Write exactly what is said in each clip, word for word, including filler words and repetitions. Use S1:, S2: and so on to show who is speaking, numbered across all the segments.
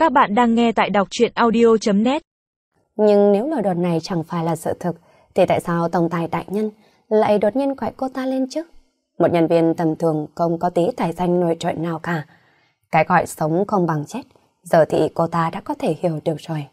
S1: Các bạn đang nghe tại đọc truyện audio chấm net.
S2: Nhưng nếu lời đồn này chẳng phải là sự thực, thì tại sao tổng tài đại nhân lại đột nhiên gọi cô ta lên chứ? Một nhân viên tầm thường không có tí tài danh nổi trội nào cả. Cái gọi sống không bằng chết, giờ thì cô ta đã có thể hiểu được rồi.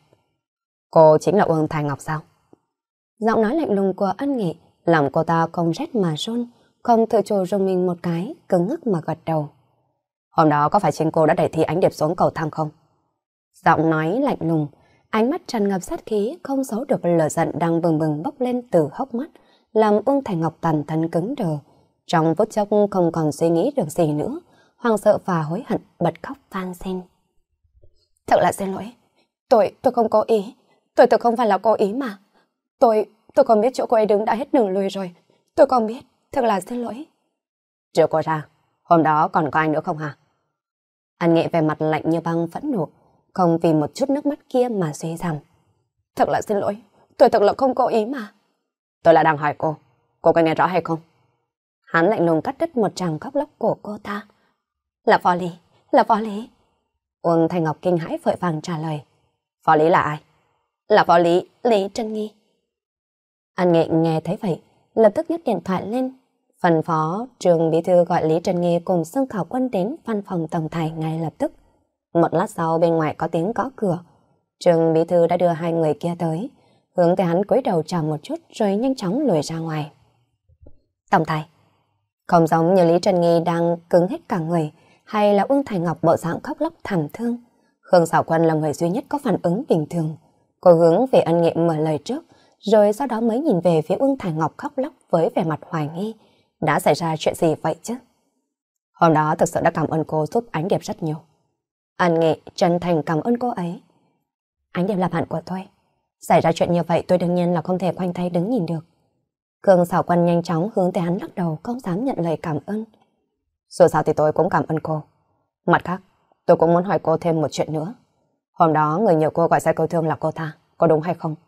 S2: Cô chính là Uông Thái Ngọc sao? Giọng nói lạnh lùng của Ân Nghị làm cô ta không rét mà run, không tự chủ rùng mình một cái, cứng ngắc mà gật đầu. Hôm đó có phải chính cô đã đẩy Thi Ánh Điệp xuống cầu thang không? Giọng nói lạnh lùng, ánh mắt tràn ngập sát khí, không giấu được lửa giận đang bừng bừng bốc lên từ hốc mắt, làm Uông Thái Ngọc toàn thân cứng đờ. Trong phút chốc không còn suy nghĩ được gì nữa, hoang sợ và hối hận bật khóc van xin. Thật là xin lỗi, tôi, tôi không cố ý, tôi thực không phải là cố ý mà. Tôi, tôi còn biết chỗ cô ấy đứng đã hết đường lui rồi, tôi còn biết, thật là xin lỗi. Triệu cô ra, hôm đó còn có ai nữa không hả? Anh Nghệ về mặt lạnh như băng phẫn nộ, không vì một chút nước mắt kia mà suy rằng. Thật là xin lỗi, tôi thật là không cố ý mà. Tôi là đang hỏi cô, cô có nghe rõ hay không? Hắn lạnh lùng cắt đứt một tràng khóc lóc của cô ta. Là Phó Lý, là Phó Lý. Uông Thanh Ngọc kinh hãi vội vàng trả lời. Phó Lý là ai? Là Phó Lý, Lý Trân Nghi. Anh Nghệ nghe thấy vậy, lập tức nhấc điện thoại lên. Phần phó trường bí thư gọi Lý Trân Nghi cùng Sương Khảo Quân đến văn phòng tổng tài ngay lập tức. Một lát sau bên ngoài có tiếng gõ cửa. Trường bí thư đã đưa hai người kia tới, hướng tới hắn cúi đầu chào một chút rồi nhanh chóng lùi ra ngoài. Tổng tài, không giống như Lý Trân Nghi đang cứng hết cả người, hay là Uông Thái Ngọc bộ dạng khóc lóc thảm thương. Khương Sảo Quân là người duy nhất có phản ứng bình thường. Cô hướng về Ân Nghệ mở lời trước, rồi sau đó mới nhìn về phía Uông Thái Ngọc khóc lóc với vẻ mặt hoài nghi. Đã xảy ra chuyện gì vậy chứ? Hôm đó thực sự đã cảm ơn cô giúp Ánh Điệp rất nhiều. Ân Nghệ chân thành cảm ơn cô ấy. Ánh Điệp là bạn của tôi. Xảy ra chuyện như vậy tôi đương nhiên là không thể khoanh tay đứng nhìn được. Khương Sảo Quân nhanh chóng hướng tới hắn lắc đầu, không dám nhận lời cảm ơn. Dù sao thì tôi cũng cảm ơn cô. Mặt khác, tôi cũng muốn hỏi cô thêm một chuyện nữa. Hôm đó người nhờ cô gọi xe cứu thương là cô ta, có đúng hay không?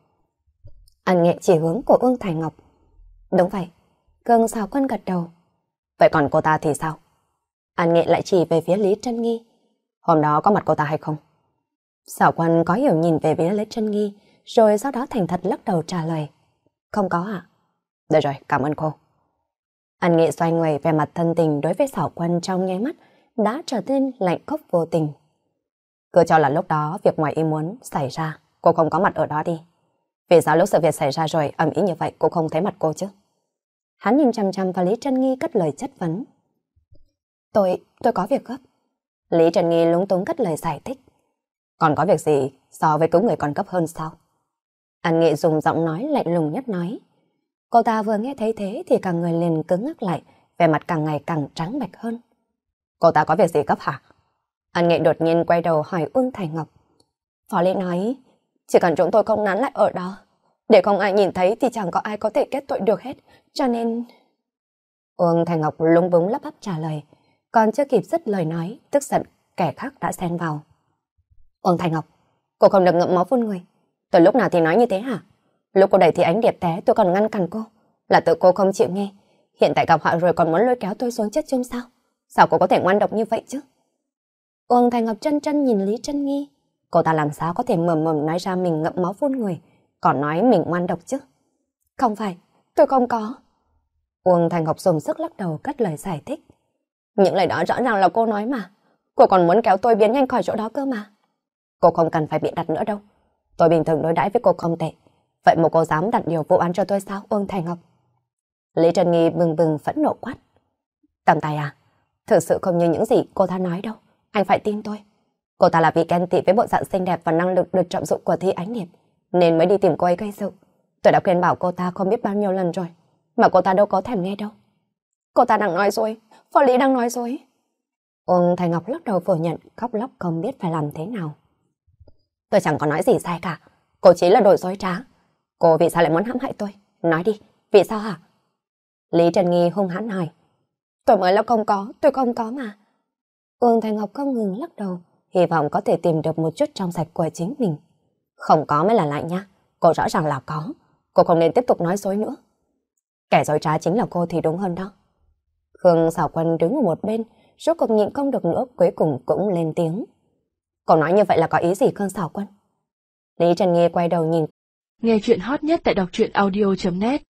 S2: Ân Nghệ chỉ hướng của Uông Thái Ngọc. Đúng vậy. Khương Sảo Quân gật đầu. Vậy còn cô ta thì sao? Ân Nghệ lại chỉ về phía Lý Trân Nghi. Hôm đó có mặt cô ta hay không? Sảo Quân có hiểu nhìn về phía Lý Trân Nghi, rồi sau đó thành thật lắc đầu trả lời. Không có ạ. Được rồi, cảm ơn cô. Ân Nghệ xoay người về mặt thân tình đối với Sảo Quân trong nháy mắt đã trở nên lạnh cốc vô tình. Cứ cho là lúc đó việc ngoài ý muốn xảy ra, cô không có mặt ở đó đi. Vì sao lúc sự việc xảy ra rồi ầm ĩ như vậy cô không thấy mặt cô chứ? Hắn nhìn chăm chăm vào Lý Trân Nghi cất lời chất vấn. Tôi, tôi có việc gấp. Lý Trân Nghi lúng túng cất lời giải thích. Còn có việc gì so với cứu người còn gấp hơn sao? Ân Nghệ dùng giọng nói lạnh lùng nhất nói. Cô ta vừa nghe thấy thế thì cả người liền cứng ngắc lại, vẻ mặt càng ngày càng trắng bệch hơn. Cô ta có việc gì gấp hả? Ân Nghệ đột nhiên quay đầu hỏi Uông Thái Ngọc. Phó Lý nói, chỉ cần chúng tôi không nán lại ở đó, để không ai nhìn thấy thì chẳng có ai có thể kết tội được hết, cho nên... Uông Thái Ngọc lúng búng lắp bắp trả lời, còn chưa kịp dứt lời nói, tức giận, kẻ khác đã xen vào. Uông Thái Ngọc, cô không được ngậm máu phun người. Từ lúc nào thì nói như thế hả? Lúc cô đẩy Thi Ánh Điệp té tôi còn ngăn cản cô, là tự cô không chịu nghe. Hiện tại gặp họa rồi còn muốn lôi kéo tôi xuống chết chung sao? Sao cô có thể ngoan độc như vậy chứ? Uông Thái Ngọc chân chân nhìn Lý Trân Nghi. Cô ta làm sao có thể mồm mồm nói ra mình ngậm máu phun người, còn nói mình ngoan độc chứ? Không phải, tôi không có. Uông Thái Ngọc dùng sức lắc đầu cất lời giải thích. Những lời đó rõ ràng là cô nói mà. Cô còn muốn kéo tôi biến nhanh khỏi chỗ đó cơ mà. Cô không cần phải bị đặt nữa đâu. Tôi bình thường đối đãi với cô không tệ. Vậy mà cô dám đặt điều vụ án cho tôi sao, Uông Thái Ngọc? Lý Trân Nghi bừng bừng phẫn nộ quát. Tổng tài à, thực sự không như những gì cô ta nói đâu. Anh phải tin tôi. Cô ta là vì ghen tị với bộ dạng xinh đẹp và năng lực được trọng dụng của Thi Ánh Điệp, nên mới đi tìm cô ấy gây sự. Tôi đã khuyên bảo cô ta không biết bao nhiêu lần rồi, mà cô ta đâu có thèm nghe đâu. Cô ta đang nói dối, Phó Lý đang nói dối. Uông Thái Ngọc lắc đầu phủ nhận, khóc lóc không biết phải làm thế nào. Tôi chẳng có nói gì sai cả, cô chỉ là đồ dối trá. Cô vì sao lại muốn hãm hại tôi? Nói đi, vì sao hả? Lý Trân Nghi hung hãn hỏi. Tôi mới là không có, tôi không có mà. Uông Thái Ngọc không ngừng lắc đầu, hy vọng có thể tìm được một chút trong sạch của chính mình. Không có mới là lại nha, cô rõ ràng là có. Cô không nên tiếp tục nói dối nữa. Kẻ dối trá chính là cô thì đúng hơn đó. Khương Sảo Quân đứng ở một bên, rốt cuộc nhịn không được nữa, cuối cùng cũng lên tiếng. Cậu nói như vậy là có ý gì Khương Sảo Quân? Lý Trần Nghi quay đầu nhìn.
S1: Nghe chuyện hot nhất tại đọc truyện audio chấm net